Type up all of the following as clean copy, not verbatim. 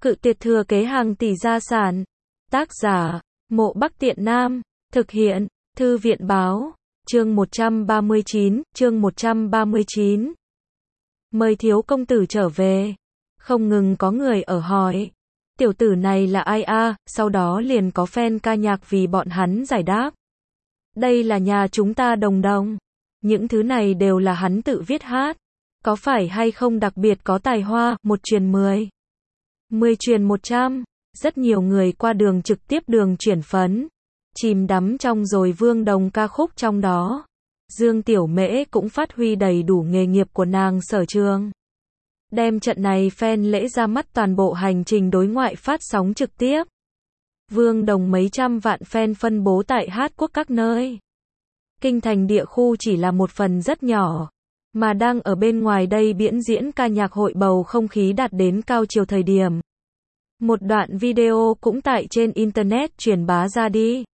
Cự tuyệt thừa kế hàng tỷ gia sản. Tác giả, Mộ Bắc Tiện Nam. Thực hiện, Thư viện báo. Chương 139. Mời thiếu công tử trở về. Không ngừng có người ở hỏi. Tiểu tử này là ai a? Sau đó liền có fan ca nhạc vì bọn hắn giải đáp. Đây là nhà chúng ta Đồng Đồng. Những thứ này đều là hắn tự viết hát. Có phải hay không đặc biệt có tài hoa, 1 truyền 10. 10 truyền 100. Rất nhiều người qua đường trực tiếp đường chuyển phấn. Chìm đắm trong rồi Vương Đồng ca khúc trong đó. Dương Tiểu Mễ cũng phát huy đầy đủ nghề nghiệp của nàng sở trường. Đem trận này fan lễ ra mắt toàn bộ hành trình đối ngoại phát sóng trực tiếp. Vương Đồng mấy trăm vạn fan phân bố tại hát quốc các nơi. Kinh thành địa khu chỉ là một phần rất nhỏ, mà đang ở bên ngoài đây biễn diễn ca nhạc hội bầu không khí đạt đến cao chiều thời điểm. Một đoạn video cũng tại trên internet truyền bá ra đi.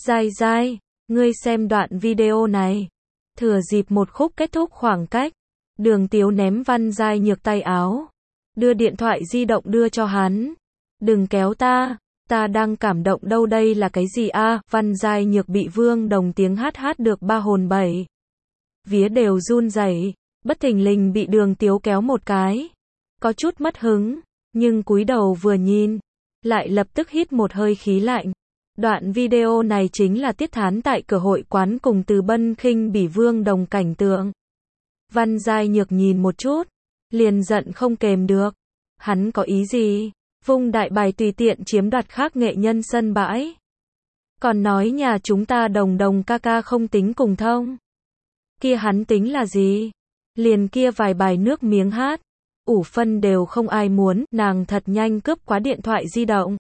Dai, ngươi xem đoạn video này. Thừa dịp một khúc kết thúc khoảng cách, Đường Tiếu ném Văn Giai Nhược tay áo, đưa điện thoại di động đưa cho hắn. Đừng kéo ta đang cảm động đâu, đây là cái gì a? Văn Giai Nhược bị Vương Đồng tiếng hát được ba hồn bảy vía đều run rẩy, bất thình lình bị Đường Tiếu kéo một cái, có chút mất hứng, nhưng cúi đầu vừa nhìn, lại lập tức hít một hơi khí lạnh. Đoạn video này chính là Tiết Thán tại cửa hội quán cùng Từ Bân khinh bỉ Vương Đồng cảnh tượng. Văn Giai Nhược nhìn một chút, liền giận không kềm được. Hắn có ý gì? Vung đại bài tùy tiện chiếm đoạt khác nghệ nhân sân bãi. Còn nói nhà chúng ta Đồng Đồng ca ca không tính cùng thông. Kia hắn tính là gì? Liền kia vài bài nước miếng hát, ủ phân đều không ai muốn, nàng thật nhanh cướp quá điện thoại di động.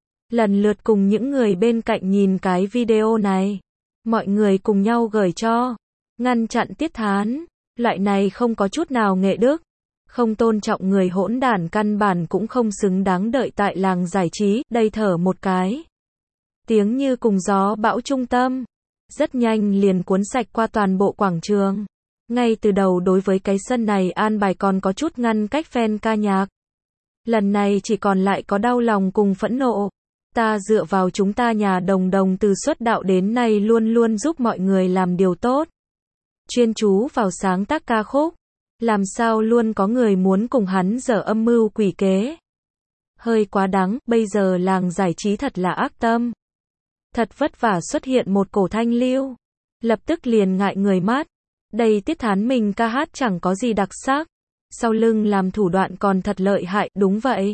Lần lượt cùng những người bên cạnh nhìn cái video này. Mọi người cùng nhau gửi cho. Ngăn chặn Tiết Thán. Loại này không có chút nào nghệ đức. Không tôn trọng người hỗn đản căn bản cũng không xứng đáng đợi tại làng giải trí. Đây thở một cái. Tiếng như cùng gió bão trung tâm. Rất nhanh liền cuốn sạch qua toàn bộ quảng trường. Ngay từ đầu đối với cái sân này an bài còn có chút ngăn cách fan ca nhạc. Lần này chỉ còn lại có đau lòng cùng phẫn nộ. Ta dựa vào chúng ta nhà Đồng Đồng từ xuất đạo đến nay luôn luôn giúp mọi người làm điều tốt. Chuyên chú vào sáng tác ca khúc. Làm sao luôn có người muốn cùng hắn dở âm mưu quỷ kế. Hơi quá đáng, bây giờ làng giải trí thật là ác tâm. Thật vất vả xuất hiện một cổ thanh lưu. Lập tức liền ngại người mắt. Đây Tiết Thán mình ca hát chẳng có gì đặc sắc. Sau lưng làm thủ đoạn còn thật lợi hại, đúng vậy.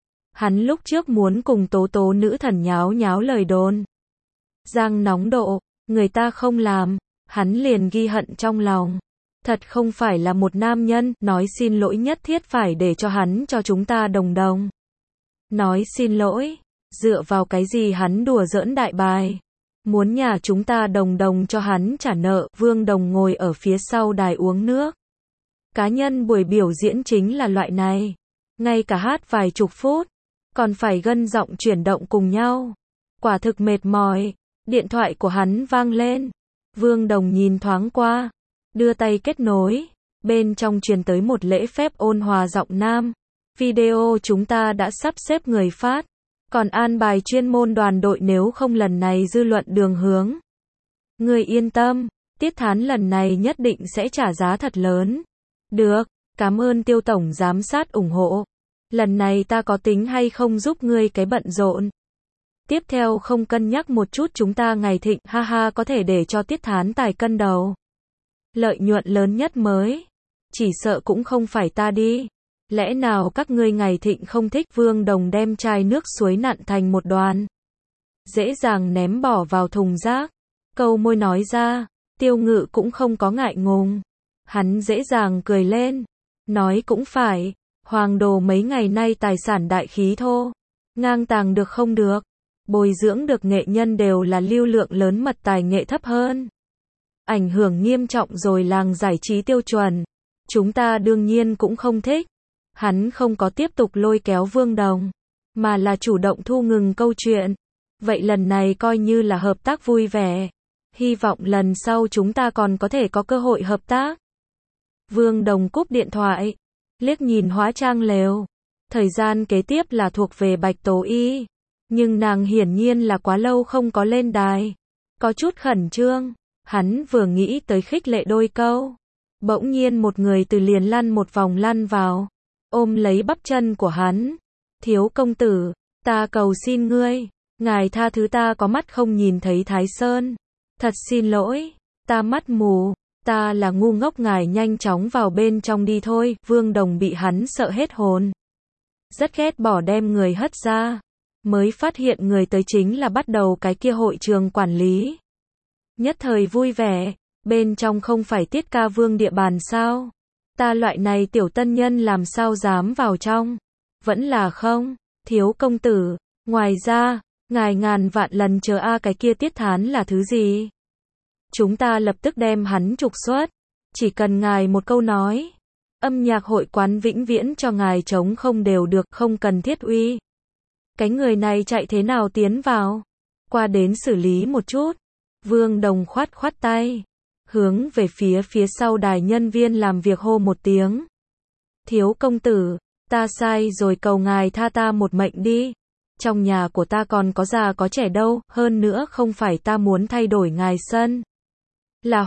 Hắn lúc trước muốn cùng Tố Tố nữ thần nháo lời đồn. Giang nóng độ, người ta không làm, hắn liền ghi hận trong lòng. Thật không phải là một nam nhân, nói xin lỗi nhất thiết phải để cho hắn cho chúng ta Đồng Đồng. Nói xin lỗi, dựa vào cái gì hắn đùa giỡn đại bài. Muốn nhà chúng ta Đồng Đồng cho hắn trả nợ, Vương Đồng ngồi ở phía sau đài uống nước. Cá nhân buổi biểu diễn chính là loại này. Ngay cả hát vài chục phút. Còn phải gân giọng chuyển động cùng nhau. Quả thực mệt mỏi. Điện thoại của hắn vang lên. Vương Đồng nhìn thoáng qua. Đưa tay kết nối. Bên trong truyền tới một lễ phép ôn hòa giọng nam. Video chúng ta đã sắp xếp người phát. Còn an bài chuyên môn đoàn đội nếu không lần này dư luận đường hướng. Người yên tâm. Tiết Thán lần này nhất định sẽ trả giá thật lớn. Được. Cảm ơn Tiêu Tổng giám sát ủng hộ. Lần này ta có tính hay không giúp ngươi cái bận rộn. Tiếp theo không cân nhắc một chút chúng ta ngày thịnh, ha có thể để cho Tiết Thán tài cân đầu. Lợi nhuận lớn nhất mới. Chỉ sợ cũng không phải ta đi. Lẽ nào các ngươi ngày thịnh không thích? Vương Đồng đem chai nước suối nặn thành một đoàn. Dễ dàng ném bỏ vào thùng rác. Câu môi nói ra. Tiêu Ngự cũng không có ngại ngùng. Hắn dễ dàng cười lên. Nói cũng phải. Hoàng Đồ mấy ngày nay tài sản đại khí thô. Ngang tàng được không được. Bồi dưỡng được nghệ nhân đều là lưu lượng lớn mật tài nghệ thấp hơn. Ảnh hưởng nghiêm trọng rồi làng giải trí tiêu chuẩn. Chúng ta đương nhiên cũng không thích. Hắn không có tiếp tục lôi kéo Vương Đồng. Mà là chủ động thu ngừng câu chuyện. Vậy lần này coi như là hợp tác vui vẻ. Hy vọng lần sau chúng ta còn có thể có cơ hội hợp tác. Vương Đồng cúp điện thoại. Liếc nhìn hóa trang lều. Thời gian kế tiếp là thuộc về Bạch Tố Y. Nhưng nàng hiển nhiên là quá lâu không có lên đài. Có chút khẩn trương. Hắn vừa nghĩ tới khích lệ đôi câu. Bỗng nhiên một người từ liền lăn một vòng lăn vào. Ôm lấy bắp chân của hắn. Thiếu công tử, ta cầu xin ngươi. Ngài tha thứ ta có mắt không nhìn thấy Thái Sơn. Thật xin lỗi, ta mắt mù. Ta là ngu ngốc, ngài nhanh chóng vào bên trong đi thôi. Vương Đồng bị hắn sợ hết hồn. Rất ghét bỏ đem người hất ra. Mới phát hiện người tới chính là bắt đầu cái kia hội trường quản lý. Nhất thời vui vẻ, bên trong không phải Tiết Ca Vương địa bàn sao? Ta loại này tiểu tân nhân làm sao dám vào trong? Vẫn là không, thiếu công tử, ngoài ra, ngài ngàn vạn lần chờ cái kia Tiết Thán là thứ gì? Chúng ta lập tức đem hắn trục xuất, chỉ cần ngài một câu nói. Âm nhạc hội quán vĩnh viễn cho ngài chống không đều được, không cần thiết uy. Cái người này chạy thế nào tiến vào? Qua đến xử lý một chút. Vương Đồng khoát khoát tay, hướng về phía sau đài nhân viên làm việc hô một tiếng. Thiếu công tử, ta sai rồi, cầu ngài tha ta một mệnh đi. Trong nhà của ta còn có già có trẻ đâu, hơn nữa không phải ta muốn thay đổi ngài sân. Là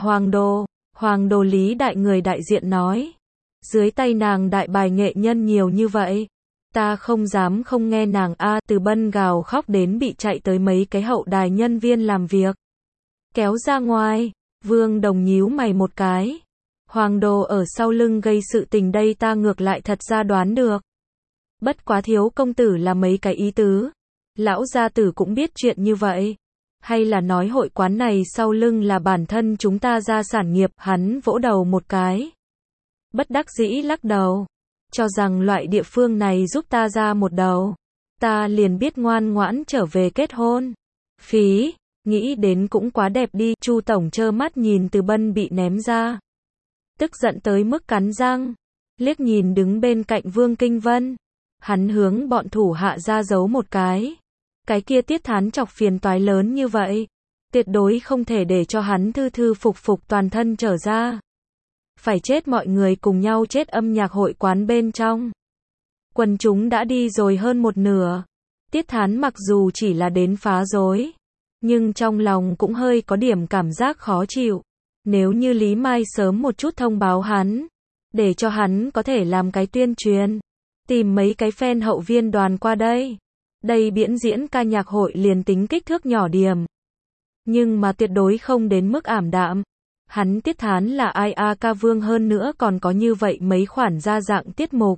Hoàng Đồ Lý đại người đại diện nói. Dưới tay nàng đại bài nghệ nhân nhiều như vậy. Ta không dám không nghe nàng Từ Bân gào khóc đến bị chạy tới mấy cái hậu đài nhân viên làm việc. Kéo ra ngoài, Vương Đồng nhíu mày một cái. Hoàng Đồ ở sau lưng gây sự tình đây ta ngược lại thật ra đoán được. Bất quá thiếu công tử là mấy cái ý tứ. Lão gia tử cũng biết chuyện như vậy. Hay là nói hội quán này sau lưng là bản thân chúng ta ra sản nghiệp, hắn vỗ đầu một cái. Bất đắc dĩ lắc đầu. Cho rằng loại địa phương này giúp ta ra một đầu. Ta liền biết ngoan ngoãn trở về kết hôn. Phí, nghĩ đến cũng quá đẹp đi. Chu tổng trơ mắt nhìn Từ Bân bị ném ra. Tức giận tới mức cắn răng. Liếc nhìn đứng bên cạnh Vương Kinh Vân. Hắn hướng bọn thủ hạ ra giấu một cái. Cái kia Tiết Thán chọc phiền toái lớn như vậy. Tuyệt đối không thể để cho hắn thư thư phục phục toàn thân trở ra. Phải chết mọi người cùng nhau chết âm nhạc hội quán bên trong. Quần chúng đã đi rồi hơn một nửa. Tiết Thán mặc dù chỉ là đến phá rối. Nhưng trong lòng cũng hơi có điểm cảm giác khó chịu. Nếu như Lý Mai sớm một chút thông báo hắn. Để cho hắn có thể làm cái tuyên truyền. Tìm mấy cái fan hậu viên đoàn qua đây. Đây biểu diễn ca nhạc hội liền tính kích thước nhỏ điểm. Nhưng mà tuyệt đối không đến mức ảm đạm. Hắn Tiết Thán là ai ca vương hơn nữa còn có như vậy mấy khoản ra dạng tiết mục.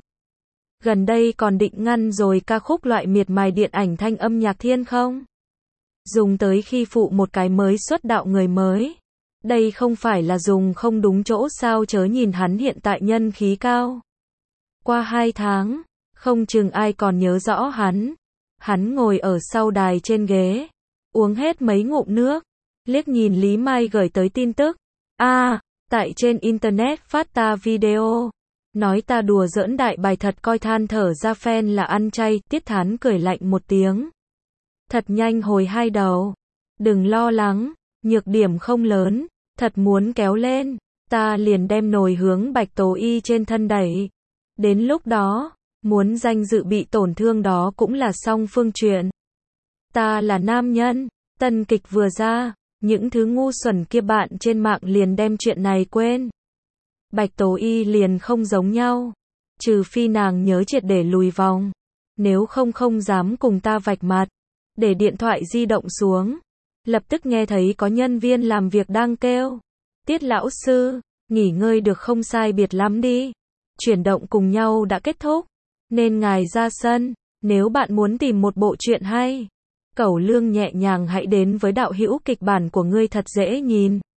Gần đây còn định ngăn rồi ca khúc loại miệt mài điện ảnh thanh âm nhạc thiên không? Dùng tới khi phụ một cái mới xuất đạo người mới. Đây không phải là dùng không đúng chỗ sao, chớ nhìn hắn hiện tại nhân khí cao. Qua 2 tháng, không chừng ai còn nhớ rõ hắn. Hắn ngồi ở sau đài trên ghế, uống hết mấy ngụm nước, liếc nhìn Lý Mai gửi tới tin tức. Tại trên internet phát ta video, nói ta đùa giỡn đại bài thật coi, than thở ra fan là ăn chay. Tiết Thán cười lạnh một tiếng. Thật nhanh hồi 2 đầu. Đừng lo lắng, nhược điểm không lớn, thật muốn kéo lên, ta liền đem nồi hướng Bạch Tố Y trên thân đẩy. Đến lúc đó, muốn danh dự bị tổn thương đó cũng là song phương chuyện. Ta là nam nhân, tân kịch vừa ra. Những thứ ngu xuẩn kia bạn trên mạng liền đem chuyện này quên. Bạch Tố Y liền không giống nhau. Trừ phi nàng nhớ triệt để lùi vòng. Nếu không dám cùng ta vạch mặt. Để điện thoại di động xuống. Lập tức nghe thấy có nhân viên làm việc đang kêu. Tiết lão sư, nghỉ ngơi được không sai biệt lắm đi. Chuyển động cùng nhau đã kết thúc. Nên ngài ra sân. Nếu bạn muốn tìm một bộ truyện hay. Cẩu Lương nhẹ nhàng hãy đến với đạo hữu kịch bản của ngươi thật dễ nhìn.